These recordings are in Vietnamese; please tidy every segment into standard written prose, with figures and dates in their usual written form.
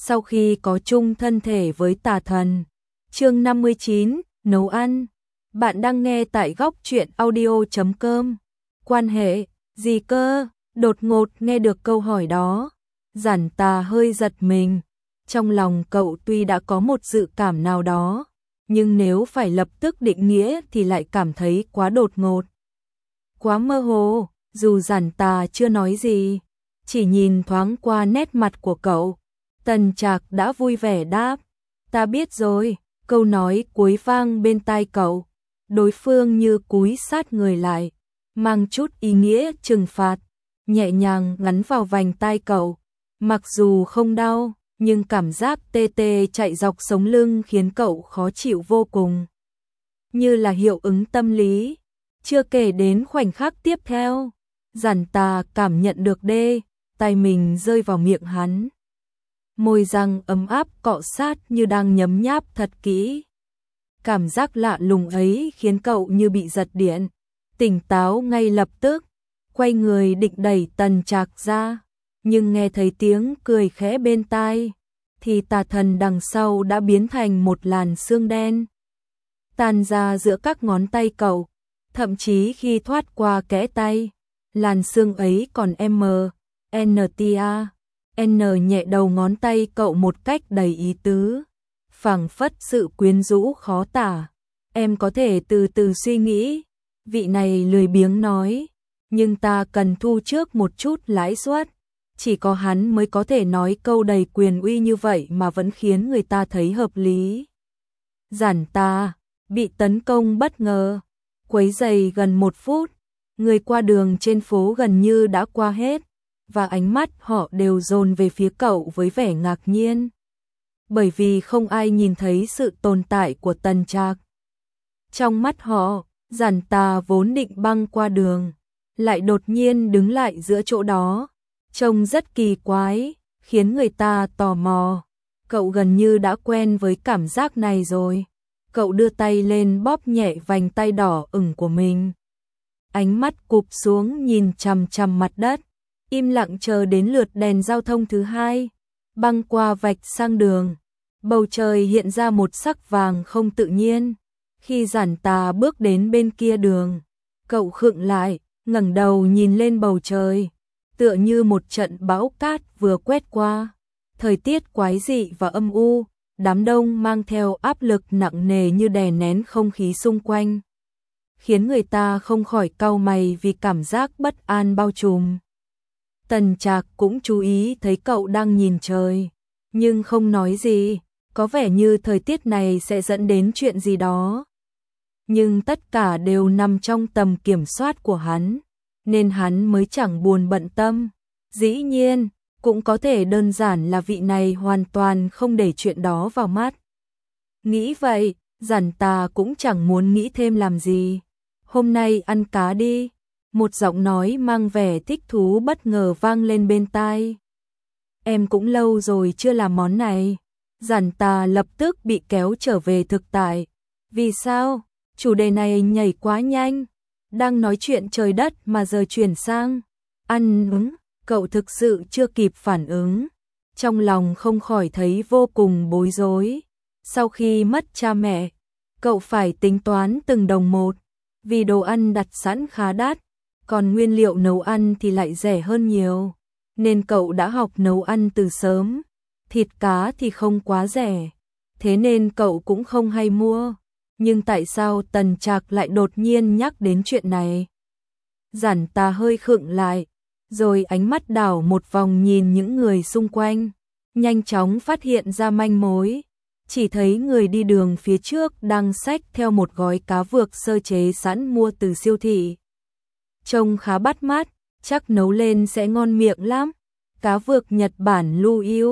sau khi có chung thân thể với tà thần. Chương 59, nấu ăn. Bạn đang nghe tại góc truyện audio.com. Quan hệ gì cơ? Đột ngột nghe được câu hỏi đó, Giản Tà hơi giật mình. Trong lòng cậu tuy đã có một dự cảm nào đó, nhưng nếu phải lập tức định nghĩa thì lại cảm thấy quá đột ngột, quá mơ hồ. Dù Giản Tà chưa nói gì, chỉ nhìn thoáng qua nét mặt của cậu, Tần Trạc đã vui vẻ đáp, ta biết rồi. Câu nói cuối vang bên tai cậu, đối phương như cúi sát người lại, mang chút ý nghĩa trừng phạt, nhẹ nhàng ngắn vào vành tai cậu. Mặc dù không đau, nhưng cảm giác tê tê chạy dọc sống lưng khiến cậu khó chịu vô cùng, như là hiệu ứng tâm lý. Chưa kể đến khoảnh khắc tiếp theo, Giản Tà cảm nhận được tay mình rơi vào miệng hắn. Môi răng ấm áp cọ sát như đang nhấm nháp thật kỹ. Cảm giác lạ lùng ấy khiến cậu như bị giật điện, tỉnh táo ngay lập tức, quay người định đẩy Tần Trạc ra, nhưng nghe thấy tiếng cười khẽ bên tai, thì tà thần đằng sau đã biến thành một làn sương đen, tan ra giữa các ngón tay cậu, thậm chí khi thoát qua kẽ tay, làn sương ấy còn nhẹ đầu ngón tay cậu một cách đầy ý tứ, phảng phất sự quyến rũ khó tả. Em có thể từ từ suy nghĩ, vị này lười biếng nói, nhưng ta cần thu trước một chút lãi suất. Chỉ có hắn mới có thể nói câu đầy quyền uy như vậy mà vẫn khiến người ta thấy hợp lý. Giản Tà bị tấn công bất ngờ, quấy rầy gần 1 phút, người qua đường trên phố gần như đã qua hết, và ánh mắt họ đều dồn về phía cậu với vẻ ngạc nhiên, bởi vì không ai nhìn thấy sự tồn tại của Tần Trạc. Trong mắt họ, Giản Tà vốn định băng qua đường, lại đột nhiên đứng lại giữa chỗ đó, trông rất kỳ quái, khiến người ta tò mò. Cậu gần như đã quen với cảm giác này rồi. Cậu đưa tay lên bóp nhẹ vành tay đỏ ửng của mình, ánh mắt cụp xuống nhìn chằm chằm mặt đất, im lặng chờ đến lượt đèn giao thông thứ hai băng qua vạch sang đường. Bầu trời hiện ra một sắc vàng không tự nhiên. Khi Giản Tà bước đến bên kia đường, cậu khựng lại, ngẩng đầu nhìn lên bầu trời, tựa như một trận bão cát vừa quét qua. Thời tiết quái dị và âm u, đám đông mang theo áp lực nặng nề như đè nén không khí xung quanh, khiến người ta không khỏi cau mày vì cảm giác bất an bao trùm. Tần Trạc cũng chú ý thấy cậu đang nhìn trời, nhưng không nói gì, có vẻ như thời tiết này sẽ dẫn đến chuyện gì đó. Nhưng tất cả đều nằm trong tầm kiểm soát của hắn, nên hắn mới chẳng buồn bận tâm. Dĩ nhiên, cũng có thể đơn giản là vị này hoàn toàn không để chuyện đó vào mắt. Nghĩ vậy, Giản Tà cũng chẳng muốn nghĩ thêm làm gì. Hôm nay ăn cá đi. Một giọng nói mang vẻ thích thú bất ngờ vang lên bên tai. Em cũng lâu rồi chưa làm món này. Giản Tà lập tức bị kéo trở về thực tại. Vì sao? Chủ đề này nhảy quá nhanh. Đang nói chuyện trời đất mà giờ chuyển sang ăn uống. Cậu thực sự chưa kịp phản ứng. Trong lòng không khỏi thấy vô cùng bối rối. Sau khi mất cha mẹ, cậu phải tính toán từng đồng một. Vì đồ ăn đặt sẵn khá đắt, còn nguyên liệu nấu ăn thì lại rẻ hơn nhiều, nên cậu đã học nấu ăn từ sớm. Thịt cá thì không quá rẻ, thế nên cậu cũng không hay mua. Nhưng tại sao Tần Trạc lại đột nhiên nhắc đến chuyện này? Giản Tà hơi khựng lại, rồi ánh mắt đảo một vòng nhìn những người xung quanh, nhanh chóng phát hiện ra manh mối. Chỉ thấy người đi đường phía trước đang xách theo một gói cá vược sơ chế sẵn mua từ siêu thị. Trông khá bắt mắt, chắc nấu lên sẽ ngon miệng lắm. Cá vược Nhật Bản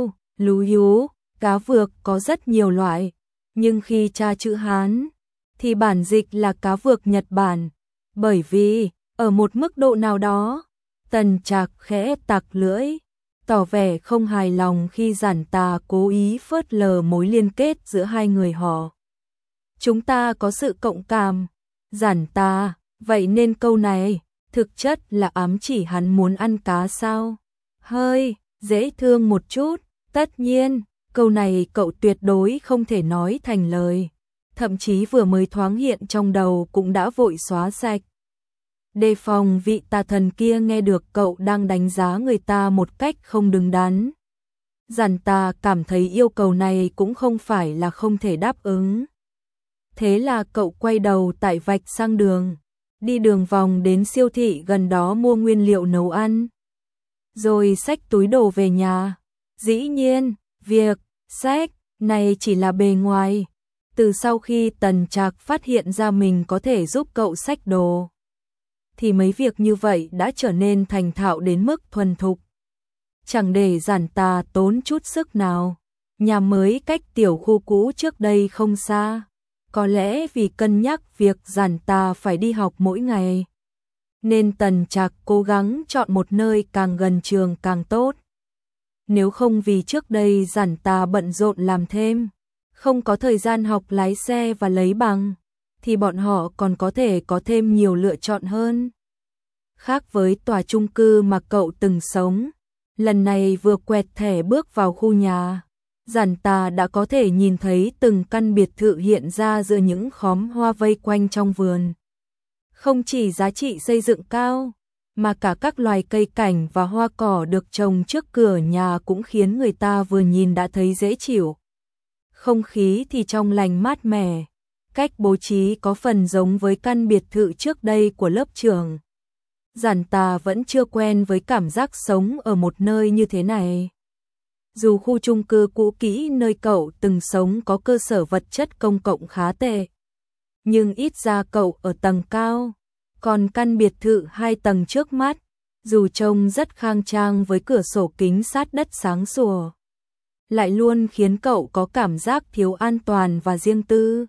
Lú, cá vược có rất nhiều loại, nhưng khi tra chữ Hán thì bản dịch là cá vược Nhật Bản, bởi vì ở một mức độ nào đó, Tần Trạc khẽ tặc lưỡi, tỏ vẻ không hài lòng khi Giản Tà cố ý phớt lờ mối liên kết giữa hai người họ. Chúng ta có sự cộng cảm. Giản Tà, vậy nên câu này thực chất là ám chỉ hắn muốn ăn cá sao? Hơi dễ thương một chút, tất nhiên, Câu này cậu tuyệt đối không thể nói thành lời, thậm chí vừa mới thoáng hiện trong đầu cũng đã vội xóa sạch. Đề phòng vị tà thần kia nghe được cậu đang đánh giá người ta một cách không đứng đắn. Giản Tà cảm thấy yêu cầu này cũng không phải là không thể đáp ứng. Thế là cậu quay đầu tại vạch sang đường, đi đường vòng đến siêu thị gần đó mua nguyên liệu nấu ăn, rồi xách túi đồ về nhà. Dĩ nhiên, việc xách này chỉ là bề ngoài. Từ sau khi Tần Trạc phát hiện ra mình có thể giúp cậu xách đồ, thì mấy việc như vậy đã trở nên thành thạo đến mức thuần thục. Chẳng để Giản Tà tốn chút sức nào. Nhà mới cách tiểu khu cũ trước đây không xa. Có lẽ vì cân nhắc việc Giản Tà phải đi học mỗi ngày, nên Tần Trạc cố gắng chọn một nơi càng gần trường càng tốt. Nếu không vì trước đây Giản Tà bận rộn làm thêm, không có thời gian học lái xe và lấy bằng, thì bọn họ còn có thể có thêm nhiều lựa chọn hơn. Khác với tòa chung cư mà cậu từng sống, lần này vừa quẹt thẻ bước vào khu nhà, Giản Tà đã có thể nhìn thấy từng căn biệt thự hiện ra giữa những khóm hoa vây quanh trong vườn. Không chỉ giá trị xây dựng cao, mà cả các loài cây cảnh và hoa cỏ được trồng trước cửa nhà cũng khiến người ta vừa nhìn đã thấy dễ chịu. Không khí thì trong lành mát mẻ, cách bố trí có phần giống với căn biệt thự trước đây của lớp trưởng. Giản Tà vẫn chưa quen với cảm giác sống ở một nơi như thế này. Dù khu chung cư cũ kỹ nơi cậu từng sống có cơ sở vật chất công cộng khá tệ, nhưng ít ra cậu ở tầng cao, còn căn biệt thự 2 tầng trước mắt, dù trông rất khang trang với cửa sổ kính sát đất sáng sủa, lại luôn khiến cậu có cảm giác thiếu an toàn và riêng tư.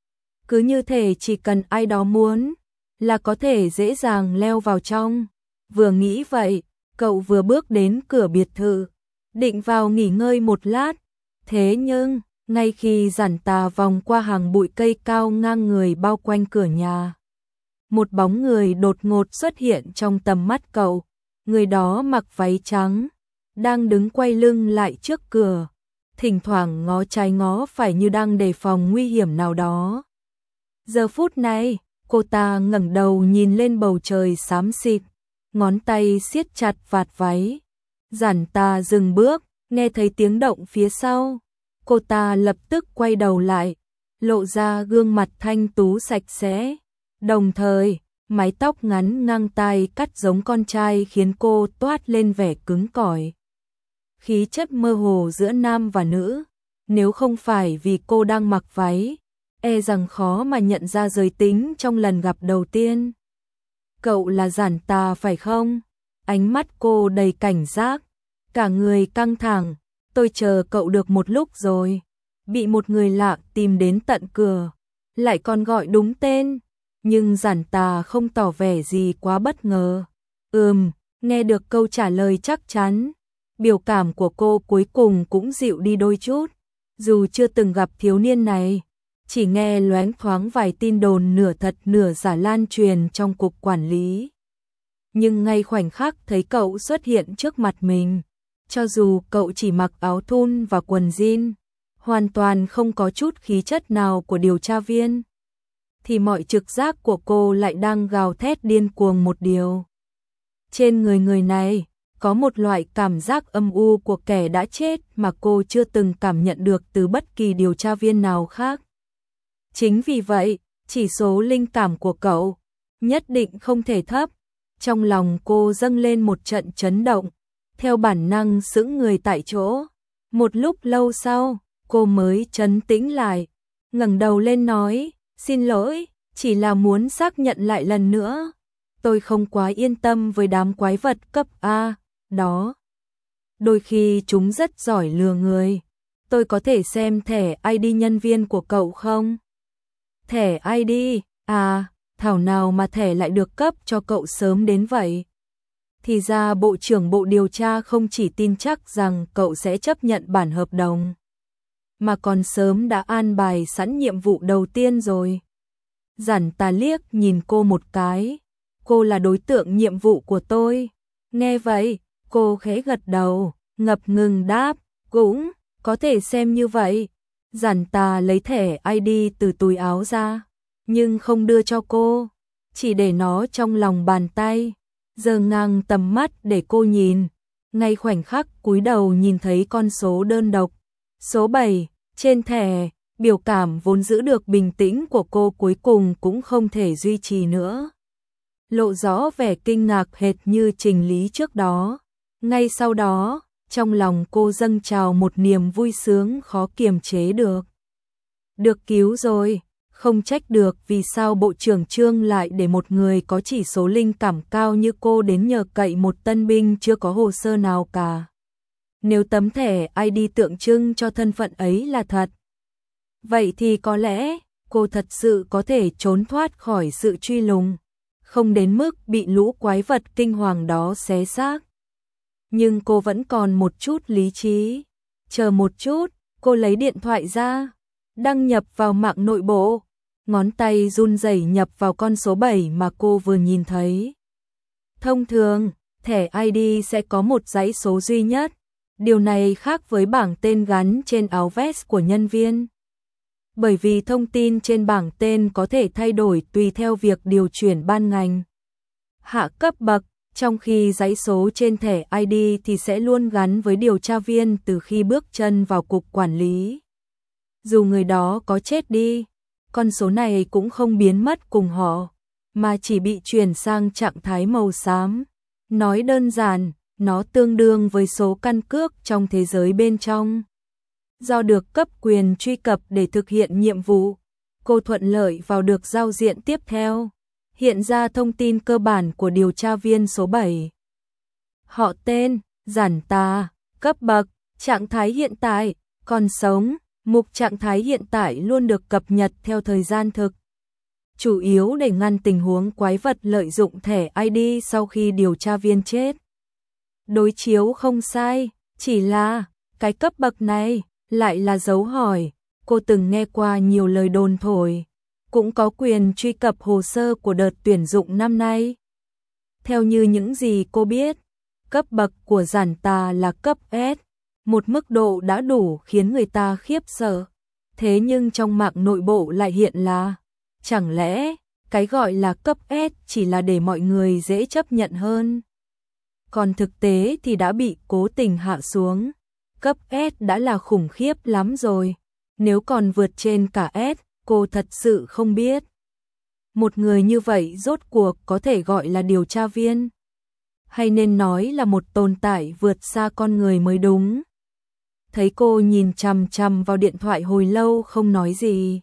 Cứ như thể chỉ cần ai đó muốn là có thể dễ dàng leo vào trong. Vừa nghĩ vậy, cậu vừa bước đến cửa biệt thự, định vào nghỉ ngơi một lát. Thế nhưng, ngay khi Giản Tà vòng qua hàng bụi cây cao ngang người bao quanh cửa nhà, một bóng người đột ngột xuất hiện trong tầm mắt cậu. Người đó mặc váy trắng, đang đứng quay lưng lại trước cửa, thỉnh thoảng ngó trái ngó phải như đang đề phòng nguy hiểm nào đó. Giờ phút này, cô ta ngẩng đầu nhìn lên bầu trời xám xịt, ngón tay siết chặt vạt váy. Giản Tà dừng bước, nghe thấy tiếng động phía sau. Cô ta lập tức quay đầu lại, lộ ra gương mặt thanh tú sạch sẽ. Đồng thời, mái tóc ngắn ngang tai cắt giống con trai khiến cô toát lên vẻ cứng cỏi. Khí chất mơ hồ giữa nam và nữ, nếu không phải vì cô đang mặc váy, e rằng khó mà nhận ra giới tính trong lần gặp đầu tiên. Cậu là Giản Tà phải không? Ánh mắt cô đầy cảnh giác, cả người căng thẳng. Tôi chờ cậu được một lúc rồi, bị một người lạ tìm đến tận cửa, lại còn gọi đúng tên. Nhưng Giản Tà không tỏ vẻ gì quá bất ngờ. Nghe được câu trả lời chắc chắn, biểu cảm của cô cuối cùng cũng dịu đi đôi chút. Dù chưa từng gặp thiếu niên này, chỉ nghe loáng thoáng vài tin đồn nửa thật nửa giả lan truyền trong cục quản lý. Nhưng ngay khoảnh khắc thấy cậu xuất hiện trước mặt mình, cho dù cậu chỉ mặc áo thun và quần jean, hoàn toàn không có chút khí chất nào của điều tra viên, thì mọi trực giác của cô lại đang gào thét điên cuồng một điều. Trên người người này, có một loại cảm giác âm u của kẻ đã chết mà cô chưa từng cảm nhận được từ bất kỳ điều tra viên nào khác. Chính vì vậy, chỉ số linh cảm của cậu nhất định không thể thấp. Trong lòng cô dâng lên một trận chấn động, theo bản năng sững người tại chỗ. Một lúc lâu sau, cô mới trấn tĩnh lại, ngẩng đầu lên nói, xin lỗi, chỉ là muốn xác nhận lại lần nữa. Tôi không quá yên tâm với đám quái vật cấp A đó. Đôi khi chúng rất giỏi lừa người. Tôi có thể xem thẻ ID nhân viên của cậu không? Thẻ ID? À, thảo nào mà thẻ lại được cấp cho cậu sớm đến vậy. Thì ra Bộ trưởng Bộ Điều tra không chỉ tin chắc rằng cậu sẽ chấp nhận bản hợp đồng, mà còn sớm đã an bài sẵn nhiệm vụ đầu tiên rồi. Giản Tà liếc nhìn cô một cái. Cô là đối tượng nhiệm vụ của tôi. Nghe vậy, cô khẽ gật đầu, ngập ngừng đáp, cũng Có thể xem như vậy. Giản Tà lấy thẻ ID từ túi áo ra, nhưng không đưa cho cô, chỉ để nó trong lòng bàn tay, giơ ngang tầm mắt để cô nhìn. Ngay khoảnh khắc cúi đầu nhìn thấy con số đơn độc, số 7, trên thẻ, biểu cảm vốn giữ được bình tĩnh của cô cuối cùng cũng không thể duy trì nữa. Lộ rõ vẻ kinh ngạc hệt như Trình Lý trước đó. Ngay sau đó, trong lòng cô dâng trào một niềm vui sướng khó kiềm chế được. Được cứu rồi, không trách được vì sao Bộ trưởng Trương lại để một người có chỉ số linh cảm cao như cô đến nhờ cậy một tân binh chưa có hồ sơ nào cả. Nếu tấm thẻ ID tượng trưng cho thân phận ấy là thật, vậy thì có lẽ cô thật sự có thể trốn thoát khỏi sự truy lùng, không đến mức bị lũ quái vật kinh hoàng đó xé xác. Nhưng cô vẫn còn một chút lý trí. Chờ một chút, cô lấy điện thoại ra, đăng nhập vào mạng nội bộ, ngón tay run rẩy nhập vào con số 7 mà cô vừa nhìn thấy. Thông thường, thẻ ID sẽ có một dãy số duy nhất. Điều này khác với bảng tên gắn trên áo vest của nhân viên. Bởi vì thông tin trên bảng tên có thể thay đổi tùy theo việc điều chuyển ban ngành, hạ cấp bậc, trong khi dãy số trên thẻ ID thì sẽ luôn gắn với điều tra viên từ khi bước chân vào cục quản lý. Dù người đó có chết đi, con số này cũng không biến mất cùng họ, mà chỉ bị chuyển sang trạng thái màu xám. Nói đơn giản, nó tương đương với số căn cước trong thế giới bên trong. Do được cấp quyền truy cập để thực hiện nhiệm vụ, cô thuận lợi vào được giao diện tiếp theo. Hiện ra thông tin cơ bản của điều tra viên số 7. Họ tên, Giản Tà, cấp bậc, trạng thái hiện tại, còn sống, mục trạng thái hiện tại luôn được cập nhật theo thời gian thực. Chủ yếu để ngăn tình huống quái vật lợi dụng thẻ ID sau khi điều tra viên chết. Đối chiếu không sai, chỉ là cái cấp bậc này lại là dấu hỏi. Cô từng nghe qua nhiều lời đồn thổi, cũng có quyền truy cập hồ sơ của đợt tuyển dụng năm nay. Theo như những gì cô biết, cấp bậc của Giản Tà là cấp S, một mức độ đã đủ khiến người ta khiếp sợ. Thế nhưng trong mạng nội bộ lại hiện là, chẳng lẽ cái gọi là cấp S chỉ là để mọi người dễ chấp nhận hơn? Còn thực tế thì đã bị cố tình hạ xuống. Cấp S đã là khủng khiếp lắm rồi, nếu còn vượt trên cả S, cô thật sự không biết. Một người như vậy rốt cuộc có thể gọi là điều tra viên, hay nên nói là một tồn tại vượt xa con người mới đúng. Thấy cô nhìn chằm chằm vào điện thoại hồi lâu không nói gì,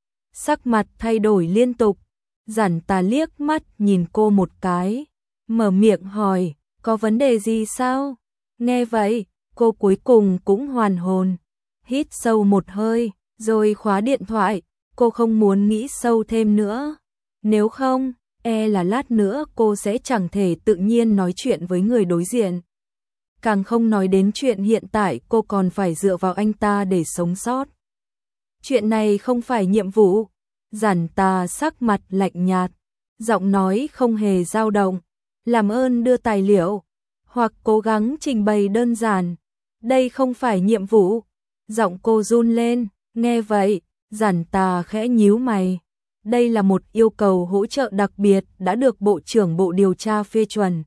sắc mặt thay đổi liên tục, Giản Tà liếc mắt nhìn cô một cái, mở miệng hỏi, có vấn đề gì sao? Nghe vậy, cô cuối cùng cũng hoàn hồn, hít sâu một hơi, rồi khóa điện thoại. Cô không muốn nghĩ sâu thêm nữa, nếu không, là lát nữa cô sẽ chẳng thể tự nhiên nói chuyện với người đối diện. Càng không nói đến chuyện hiện tại cô còn phải dựa vào anh ta để sống sót. Chuyện này không phải nhiệm vụ. Giản Tà sắc mặt lạnh nhạt, giọng nói không hề dao động. Làm ơn đưa tài liệu, hoặc cố gắng trình bày đơn giản. Đây không phải nhiệm vụ. Giọng cô run lên, nghe vậy, Giản Tà khẽ nhíu mày. Đây là một yêu cầu hỗ trợ đặc biệt đã được Bộ trưởng Bộ Điều tra phê chuẩn.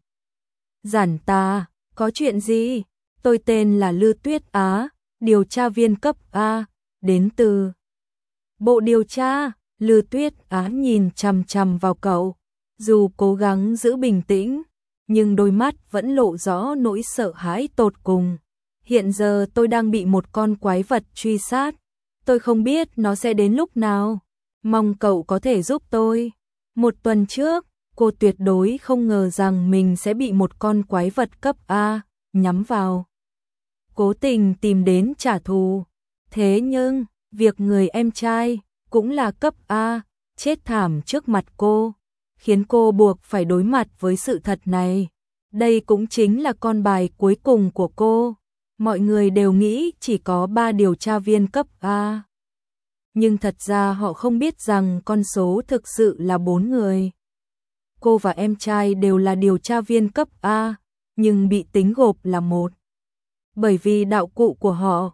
Giản Tà, có chuyện gì? Tôi tên là Lư Tuyết Á, điều tra viên cấp A, đến từ Bộ Điều tra. Lư Tuyết Á nhìn chằm chằm vào cậu, dù cố gắng giữ bình tĩnh, nhưng đôi mắt vẫn lộ rõ nỗi sợ hãi tột cùng. Hiện giờ tôi đang bị một con quái vật truy sát, tôi không biết nó sẽ đến lúc nào, mong cậu có thể giúp tôi. Một tuần trước, cô tuyệt đối không ngờ rằng mình sẽ bị một con quái vật cấp A nhắm vào, cố tình tìm đến trả thù. Thế nhưng, việc người em trai cũng là cấp A chết thảm trước mặt cô, khiến cô buộc phải đối mặt với sự thật này. Đây cũng chính là con bài cuối cùng của cô. Mọi người đều nghĩ chỉ có 3 điều tra viên cấp A. Nhưng thật ra họ không biết rằng con số thực sự là 4 người. Cô và em trai đều là điều tra viên cấp A, nhưng bị tính gộp là 1. Bởi vì đạo cụ của họ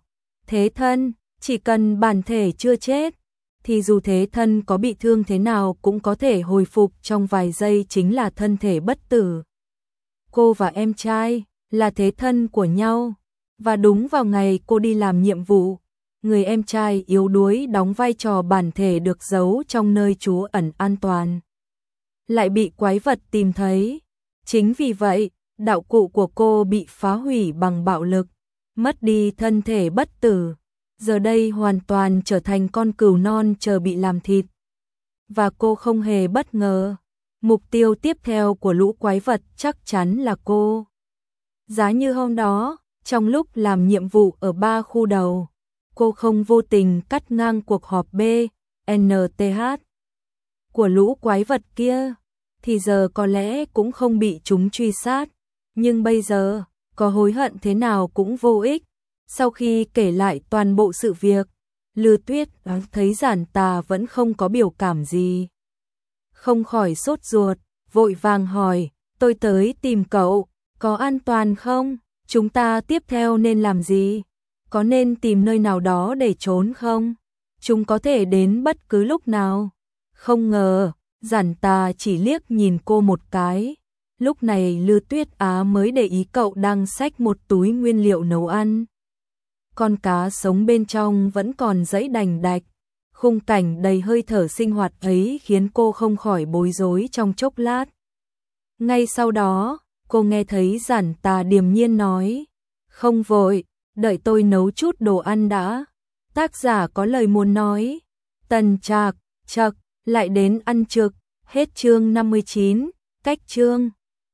Thế thân, chỉ cần bản thể chưa chết, thì dù thế thân có bị thương thế nào cũng có thể hồi phục trong vài giây, chính là thân thể bất tử. Cô và em trai là thế thân của nhau, và đúng vào ngày cô đi làm nhiệm vụ, người em trai yếu đuối đóng vai trò bản thể được giấu trong nơi trú ẩn an toàn, lại bị quái vật tìm thấy. Chính vì vậy, đạo cụ của cô bị phá hủy bằng bạo lực, mất đi thân thể bất tử, giờ đây hoàn toàn trở thành con cừu non chờ bị làm thịt. Và cô không hề bất ngờ, mục tiêu tiếp theo của lũ quái vật chắc chắn là cô. Giá như hôm đó, trong lúc làm nhiệm vụ ở 3 khu đầu, cô không vô tình cắt ngang cuộc họp BNTH của lũ quái vật kia, thì giờ có lẽ cũng không bị chúng truy sát. Nhưng bây giờ, có hối hận thế nào cũng vô ích. Sau khi kể lại toàn bộ sự việc, Lư Tuyết thấy Giản Tà vẫn không có biểu cảm gì. Không khỏi sốt ruột, vội vàng hỏi, tôi tới tìm cậu, có an toàn không? Chúng ta tiếp theo nên làm gì? Có nên tìm nơi nào đó để trốn không? Chúng có thể đến bất cứ lúc nào. Không ngờ, Giản Tà chỉ liếc nhìn cô một cái. Lúc này Lư Tuyết Á mới để ý cậu đang xách một túi nguyên liệu nấu ăn. Con cá sống bên trong vẫn còn giãy đành đạch. Khung cảnh đầy hơi thở sinh hoạt ấy khiến cô không khỏi bối rối trong chốc lát. Ngay sau đó, cô nghe thấy Giản Tà điềm nhiên nói, không vội, đợi tôi nấu chút đồ ăn đã. Tác giả có lời muốn nói. Tần Trạc, chậc, lại đến ăn trực. Hết chương 59, cách chương.